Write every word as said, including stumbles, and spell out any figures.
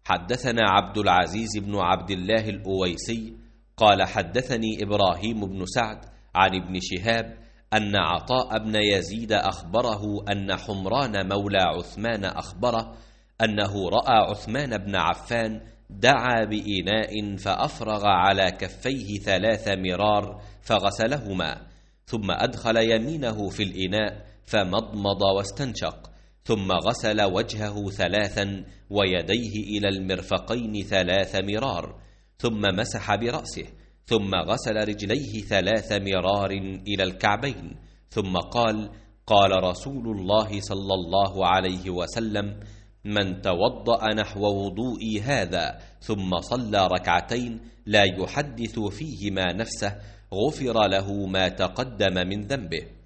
حدثنا عبد العزيز بن عبد الله الأويسي قال حدثني إبراهيم بن سعد عن ابن شهاب أن عطاء بن يزيد أخبره أن حمران مولى عثمان أخبره أنه رأى عثمان بن عفان دعا بإناء فأفرغ على كفيه ثلاث مرار فغسلهما، ثم أدخل يمينه في الإناء فمضمض واستنشق، ثم غسل وجهه ثلاثا ويديه إلى المرفقين ثلاث مرار، ثم مسح برأسه، ثم غسل رجليه ثلاث مرار إلى الكعبين، ثم قال: قال رسول الله صلى الله عليه وسلم: من توضأ نحو وضوئي هذا ثم صلى ركعتين لا يحدث فيهما نفسه غفر له ما تقدم من ذنبه.